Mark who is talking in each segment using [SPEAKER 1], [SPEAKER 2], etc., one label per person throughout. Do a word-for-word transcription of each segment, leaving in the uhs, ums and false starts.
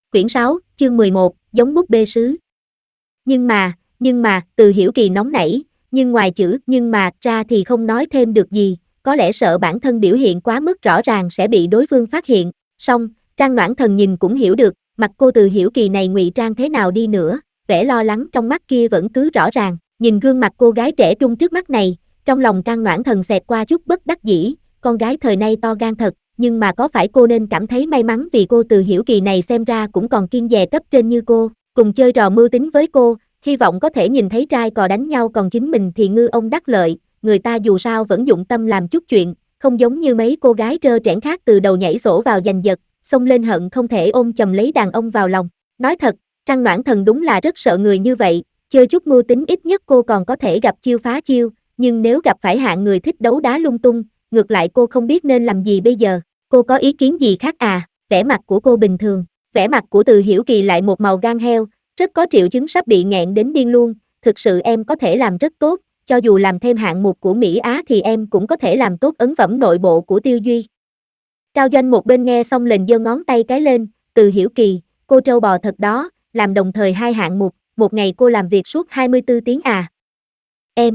[SPEAKER 1] Quyển sáu, chương mười một, giống búp bê sứ. Nhưng mà, nhưng mà, Từ Hiểu Kỳ nóng nảy, nhưng ngoài chữ nhưng mà ra thì không nói thêm được gì, có lẽ sợ bản thân biểu hiện quá mức rõ ràng sẽ bị đối phương phát hiện. Song, Trang Noãn Thần nhìn cũng hiểu được, mặt cô Từ Hiểu Kỳ này ngụy trang thế nào đi nữa, vẻ lo lắng trong mắt kia vẫn cứ rõ ràng. Nhìn gương mặt cô gái trẻ trung trước mắt này, trong lòng Trang Noãn Thần xẹt qua chút bất đắc dĩ, con gái thời nay to gan thật, nhưng mà có phải cô nên cảm thấy may mắn vì cô Từ Hiểu Kỳ này xem ra cũng còn kiêng dè cấp trên như cô, cùng chơi trò mưu tính với cô, hy vọng có thể nhìn thấy trai cò đánh nhau còn chính mình thì ngư ông đắc lợi, người ta dù sao vẫn dụng tâm làm chút chuyện, không giống như mấy cô gái trơ trẽn khác từ đầu nhảy sổ vào giành giật, xông lên hận không thể ôm chầm lấy đàn ông vào lòng. Nói thật, Trang Noãn Thần đúng là rất sợ người như vậy, chơi chút mưu tính ít nhất cô còn có thể gặp chiêu phá chiêu, nhưng nếu gặp phải hạng người thích đấu đá lung tung, ngược lại cô không biết nên làm gì bây giờ. Cô có ý kiến gì khác à? Vẻ mặt của cô bình thường, vẻ mặt của Từ Hiểu Kỳ lại một màu gan heo, rất có triệu chứng sắp bị nghẹn đến điên luôn. Thực sự em có thể làm rất tốt, cho dù làm thêm hạng mục của Mỹ Á thì em cũng có thể làm tốt ấn phẩm nội bộ của Tiêu Duy. Cao Doanh một bên nghe xong liền giơ ngón tay cái lên, Từ Hiểu Kỳ, cô trâu bò thật đó, làm đồng thời hai hạng mục, một ngày cô làm việc suốt hai mươi tư tiếng à? Em,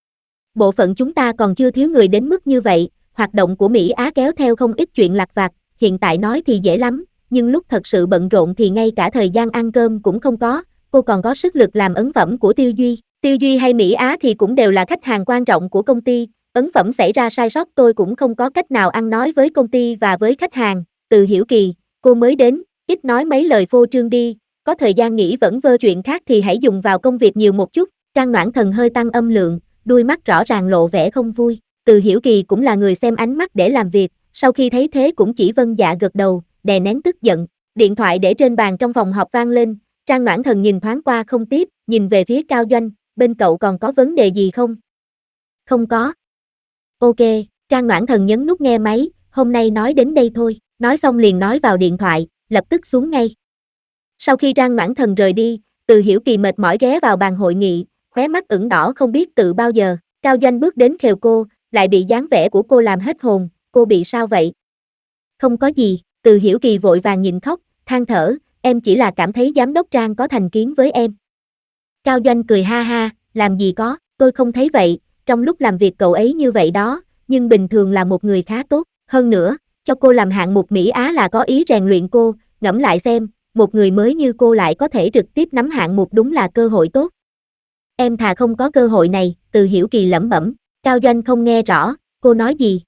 [SPEAKER 1] bộ phận chúng ta còn chưa thiếu người đến mức như vậy. Hoạt động của Mỹ Á kéo theo không ít chuyện lặt vặt, hiện tại nói thì dễ lắm, nhưng lúc thật sự bận rộn thì ngay cả thời gian ăn cơm cũng không có, cô còn có sức lực làm ấn phẩm của Tiêu Duy. Tiêu Duy hay Mỹ Á thì cũng đều là khách hàng quan trọng của công ty, ấn phẩm xảy ra sai sót tôi cũng không có cách nào ăn nói với công ty và với khách hàng. Từ Hiểu Kỳ, cô mới đến, ít nói mấy lời phô trương đi, có thời gian nghĩ vẫn vơ chuyện khác thì hãy dùng vào công việc nhiều một chút. Trang Noãn Thần hơi tăng âm lượng, đuôi mắt rõ ràng lộ vẻ không vui. Từ Hiểu Kỳ cũng là người xem ánh mắt để làm việc, sau khi thấy thế cũng chỉ vâng dạ gật đầu, đè nén tức giận. Điện thoại để trên bàn trong phòng họp vang lên, Trang Noãn Thần nhìn thoáng qua không tiếp, nhìn về phía Cao Doanh, bên cậu còn có vấn đề gì không? Không có. Ok, Trang Noãn Thần nhấn nút nghe máy, hôm nay nói đến đây thôi, nói xong liền nói vào điện thoại, lập tức xuống ngay. Sau khi Trang Noãn Thần rời đi, Từ Hiểu Kỳ mệt mỏi ghé vào bàn hội nghị, khóe mắt ửng đỏ không biết tự bao giờ. Cao Doanh bước đến khều cô, lại bị dáng vẻ của cô làm hết hồn, cô bị sao vậy? Không có gì, Từ Hiểu Kỳ vội vàng nhịn khóc, than thở, em chỉ là cảm thấy giám đốc Trang có thành kiến với em. Cao Doanh cười ha ha, làm gì có, tôi không thấy vậy, trong lúc làm việc cậu ấy như vậy đó, nhưng bình thường là một người khá tốt, hơn nữa, cho cô làm hạng mục Mỹ Á là có ý rèn luyện cô, ngẫm lại xem, một người mới như cô lại có thể trực tiếp nắm hạng mục đúng là cơ hội tốt. Em thà không có cơ hội này, Từ Hiểu Kỳ lẩm bẩm. Cao Doanh không nghe rõ, cô nói gì?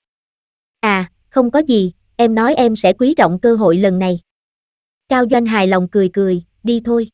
[SPEAKER 1] À, không có gì, em nói em sẽ quý trọng cơ hội lần này. Cao Doanh hài lòng cười cười, đi thôi.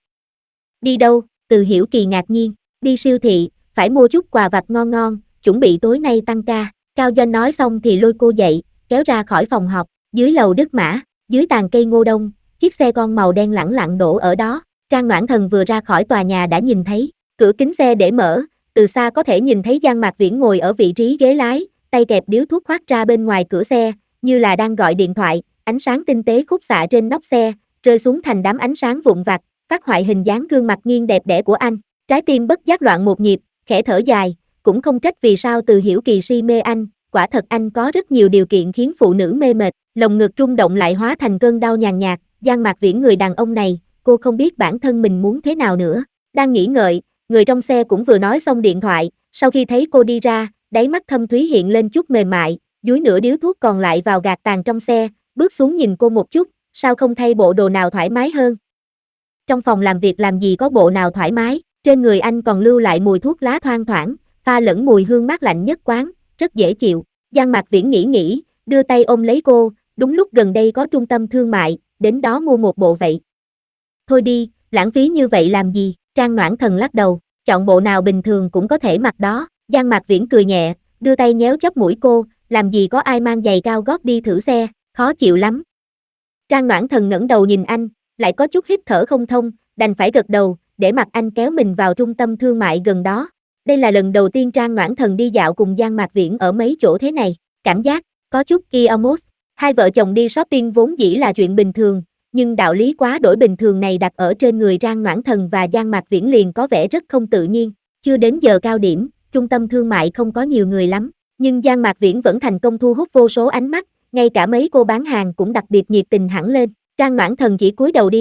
[SPEAKER 1] Đi đâu? Từ Hiểu Kỳ ngạc nhiên, đi siêu thị, phải mua chút quà vặt ngon ngon, chuẩn bị tối nay tăng ca. Cao Doanh nói xong thì lôi cô dậy, kéo ra khỏi phòng họp, dưới lầu Đức Mã, dưới tàn cây ngô đông, chiếc xe con màu đen lẳng lặng đổ ở đó. Trang Noãn Thần vừa ra khỏi tòa nhà đã nhìn thấy, cửa kính xe để mở, từ xa có thể nhìn thấy Giang Mạc Viễn ngồi ở vị trí ghế lái, tay kẹp điếu thuốc khoác ra bên ngoài cửa xe, như là đang gọi điện thoại, ánh sáng tinh tế khúc xạ trên nóc xe, rơi xuống thành đám ánh sáng vụn vặt, phát hoại hình dáng gương mặt nghiêng đẹp đẽ của anh. Trái tim bất giác loạn một nhịp, khẽ thở dài, cũng không trách vì sao Từ Hiểu Kỳ si mê anh, quả thật anh có rất nhiều điều kiện khiến phụ nữ mê mệt, lồng ngực rung động lại hóa thành cơn đau nhàn nhạt, Giang Mạc Viễn người đàn ông này, cô không biết bản thân mình muốn thế nào nữa. Đang nghĩ ngợi, người trong xe cũng vừa nói xong điện thoại, sau khi thấy cô đi ra, đáy mắt thâm thúy hiện lên chút mềm mại, dúi nửa điếu thuốc còn lại vào gạt tàn trong xe, bước xuống nhìn cô một chút, sao không thay bộ đồ nào thoải mái hơn? Trong phòng làm việc làm gì có bộ nào thoải mái, trên người anh còn lưu lại mùi thuốc lá thoang thoảng, pha lẫn mùi hương mát lạnh nhất quán, rất dễ chịu. Giang Mạc Viễn nghĩ nghĩ, đưa tay ôm lấy cô, đúng lúc gần đây có trung tâm thương mại, đến đó mua một bộ vậy. Thôi đi, lãng phí như vậy làm gì? Trang Noãn Thần lắc đầu, chọn bộ nào bình thường cũng có thể mặc đó. Giang Mạc Viễn cười nhẹ, đưa tay nhéo chóp mũi cô, làm gì có ai mang giày cao gót đi thử xe, khó chịu lắm. Trang Noãn Thần ngẩng đầu nhìn anh, lại có chút hít thở không thông, đành phải gật đầu, để mặc anh kéo mình vào trung tâm thương mại gần đó. Đây là lần đầu tiên Trang Noãn Thần đi dạo cùng Giang Mạc Viễn ở mấy chỗ thế này, cảm giác có chút almost. Hai vợ chồng đi shopping vốn dĩ là chuyện bình thường, nhưng đạo lý quá đổi bình thường này đặt ở trên người Trang Noãn Thần và Giang Mạc Viễn liền có vẻ rất không tự nhiên. Chưa đến giờ cao điểm, trung tâm thương mại không có nhiều người lắm, nhưng Giang Mạc Viễn vẫn thành công thu hút vô số ánh mắt, ngay cả mấy cô bán hàng cũng đặc biệt nhiệt tình hẳn lên. Trang Noãn Thần chỉ cúi đầu đi,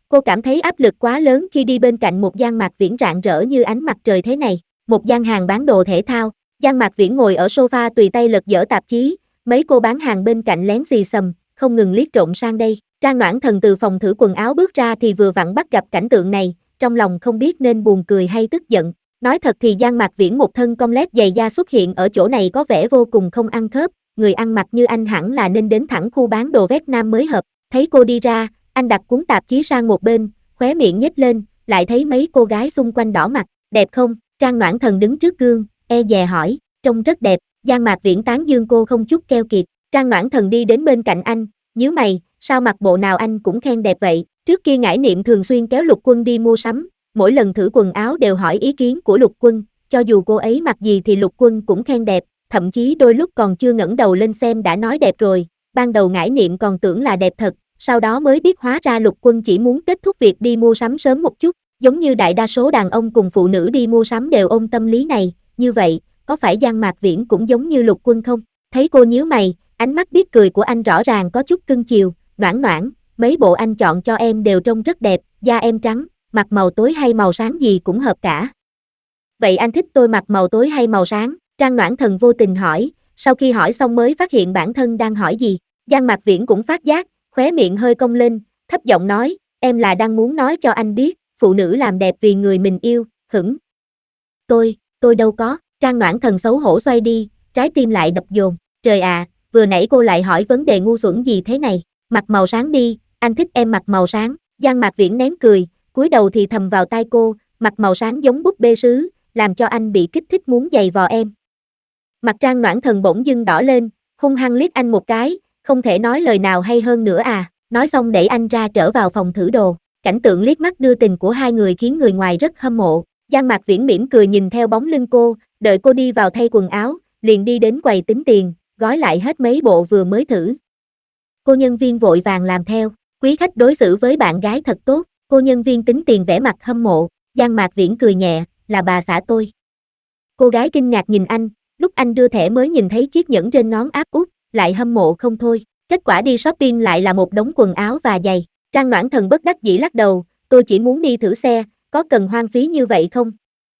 [SPEAKER 1] Cô cảm thấy áp lực quá lớn khi đi bên cạnh một Giang Mạc Viễn rạng rỡ như ánh mặt trời thế này. Một gian hàng bán đồ thể thao, Giang Mạc Viễn ngồi ở sofa tùy tay lật dở tạp chí, mấy cô bán hàng bên cạnh lén xì xầm, không ngừng liếc trộm sang đây. Trang Noãn Thần từ phòng thử quần áo bước ra thì vừa vặn bắt gặp cảnh tượng này, trong lòng không biết nên buồn cười hay tức giận. Nói thật thì Giang Mạc Viễn một thân cong lép dày da xuất hiện ở chỗ này có vẻ vô cùng không ăn khớp, người ăn mặc như anh hẳn là nên đến thẳng khu bán đồ vét nam mới hợp. Thấy cô đi ra, anh đặt cuốn tạp chí sang một bên, khóe miệng nhếch lên, lại thấy mấy cô gái xung quanh đỏ mặt, đẹp không? Trang Noãn Thần đứng trước gương, e dè hỏi, trông rất đẹp. Giang Mạc Viễn tán dương cô không chút keo kiệt. Trang Noãn Thần đi đến bên cạnh anh, nhíu mày, sao mặc bộ nào anh cũng khen đẹp vậy? Trước kia Ngải Niệm thường xuyên kéo Lục Quân đi mua sắm, mỗi lần thử quần áo đều hỏi ý kiến của Lục Quân, cho dù cô ấy mặc gì thì Lục Quân cũng khen đẹp, thậm chí đôi lúc còn chưa ngẩng đầu lên xem đã nói đẹp rồi. Ban đầu Ngải Niệm còn tưởng là đẹp thật, sau đó mới biết hóa ra Lục Quân chỉ muốn kết thúc việc đi mua sắm sớm một chút, giống như đại đa số đàn ông cùng phụ nữ đi mua sắm đều ôm tâm lý này. Như vậy, có phải Giang Mạc Viễn cũng giống như Lục Quân không? Thấy cô nhíu mày, ánh mắt biết cười của anh rõ ràng có chút cưng chiều. Noãn Noãn, mấy bộ anh chọn cho em đều trông rất đẹp, da em trắng, mặc màu tối hay màu sáng gì cũng hợp cả. Vậy anh thích tôi mặc màu tối hay màu sáng? Trang Noãn Thần vô tình hỏi, sau khi hỏi xong mới phát hiện bản thân đang hỏi gì. Giang Mạc Viễn cũng phát giác, khóe miệng hơi cong lên, thấp giọng nói, em là đang muốn nói cho anh biết, phụ nữ làm đẹp vì người mình yêu, hửng. Tôi, tôi đâu có. Trang Noãn Thần xấu hổ xoay đi, trái tim lại đập dồn. Trời à, vừa nãy cô lại hỏi vấn đề ngu xuẩn gì thế này? Mặc màu sáng đi, anh thích em mặc màu sáng. Giang Mạc Viễn nén cười, cúi đầu thì thầm vào tai cô, mặc màu sáng giống búp bê sứ, làm cho anh bị kích thích muốn giày vò em. Mặt Trang Noãn Thần bỗng dưng đỏ lên, hung hăng liếc anh một cái, không thể nói lời nào hay hơn nữa à. Nói xong đẩy anh ra trở vào phòng thử đồ. Cảnh tượng liếc mắt đưa tình của hai người khiến người ngoài rất hâm mộ. Giang Mạc Viễn mỉm cười nhìn theo bóng lưng cô, đợi cô đi vào thay quần áo, liền đi đến quầy tính tiền, gói lại hết mấy bộ vừa mới thử. Cô nhân viên vội vàng làm theo, quý khách đối xử với bạn gái thật tốt. Cô nhân viên tính tiền vẻ mặt hâm mộ. Giang Mạc Viễn cười nhẹ, là bà xã tôi. Cô gái kinh ngạc nhìn anh, lúc anh đưa thẻ mới nhìn thấy chiếc nhẫn trên ngón áp út, lại hâm mộ không thôi. Kết quả đi shopping lại là một đống quần áo và giày. Trang Noãn Thần bất đắc dĩ lắc đầu, tôi chỉ muốn đi thử xe, có cần hoang phí như vậy không?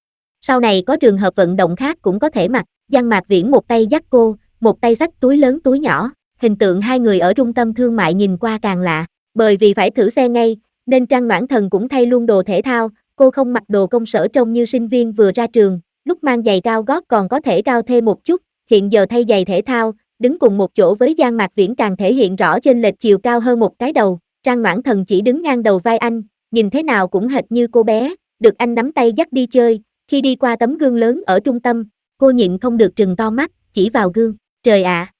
[SPEAKER 1] Sau này có trường hợp vận động khác cũng có thể mặc. Giang Mạc Viễn một tay dắt cô, một tay xách túi lớn túi nhỏ. Hình tượng hai người ở trung tâm thương mại nhìn qua càng lạ. Bởi vì phải thử xe ngay, nên Trang Noãn Thần cũng thay luôn đồ thể thao. Cô không mặc đồ công sở trông như sinh viên vừa ra trường, lúc mang giày cao gót còn có thể cao thêm một chút. Hiện giờ thay giày thể thao, đứng cùng một chỗ với Giang Mạc Viễn càng thể hiện rõ chênh lệch chiều cao hơn một cái đầu. Trang Noãn Thần chỉ đứng ngang đầu vai anh, nhìn thế nào cũng hệt như cô bé, được anh nắm tay dắt đi chơi. Khi đi qua tấm gương lớn ở trung tâm, cô nhịn không được trừng to mắt, chỉ vào gương. Trời ạ! À!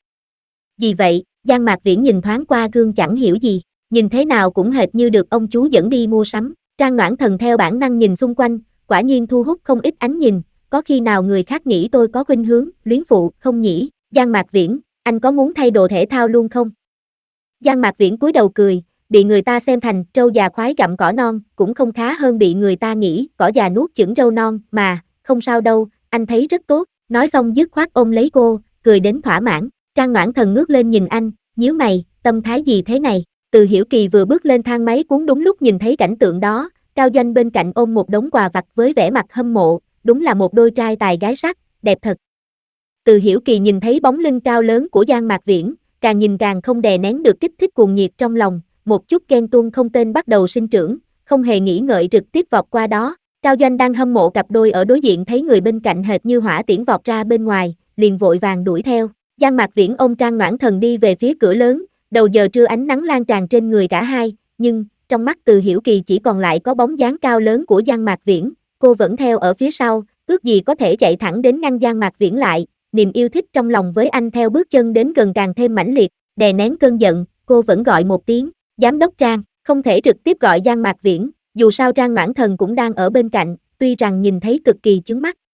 [SPEAKER 1] Gì vậy? Giang Mạc Viễn nhìn thoáng qua gương chẳng hiểu gì, nhìn thế nào cũng hệt như được ông chú dẫn đi mua sắm. Trang Noãn Thần theo bản năng nhìn xung quanh, quả nhiên thu hút không ít ánh nhìn. Có khi nào người khác nghĩ tôi có khuynh hướng luyến phụ không nhỉ? Giang Mạc Viễn, anh có muốn thay đồ thể thao luôn không? Giang Mạc Viễn cúi đầu cười, bị người ta xem thành trâu già khoái gặm cỏ non, cũng không khá hơn bị người ta nghĩ cỏ già nuốt chửng râu non, mà, không sao đâu, anh thấy rất tốt. Nói xong dứt khoát ôm lấy cô, cười đến thỏa mãn. Trang Noãn Thần ngước lên nhìn anh, nhíu mày, tâm thái gì thế này? Từ Hiểu Kỳ vừa bước lên thang máy cuốn đúng lúc nhìn thấy cảnh tượng đó, Cao Doanh bên cạnh ôm một đống quà vặt với vẻ mặt hâm mộ, đúng là một đôi trai tài gái sắc, đẹp thật. Từ Hiểu Kỳ nhìn thấy bóng lưng cao lớn của Giang Mạc Viễn, càng nhìn càng không đè nén được kích thích cuồng nhiệt trong lòng, một chút ghen tuông không tên bắt đầu sinh trưởng, không hề nghĩ ngợi trực tiếp vọt qua đó. Cao Doanh đang hâm mộ cặp đôi ở đối diện thấy người bên cạnh hệt như hỏa tiễn vọt ra bên ngoài, liền vội vàng đuổi theo. Giang Mạc Viễn ôm Trang Noãn Thần đi về phía cửa lớn, đầu giờ trưa ánh nắng lan tràn trên người cả hai, nhưng trong mắt Từ Hiểu Kỳ chỉ còn lại có bóng dáng cao lớn của Giang Mạc Viễn. Cô vẫn theo ở phía sau, ước gì có thể chạy thẳng đến ngăn Giang Mạc Viễn lại. Niềm yêu thích trong lòng với anh theo bước chân đến gần càng thêm mãnh liệt, đè nén cơn giận, cô vẫn gọi một tiếng, giám đốc Trang, không thể trực tiếp gọi Giang Mạc Viễn, dù sao Trang Noãn Thần cũng đang ở bên cạnh, tuy rằng nhìn thấy cực kỳ chướng mắt.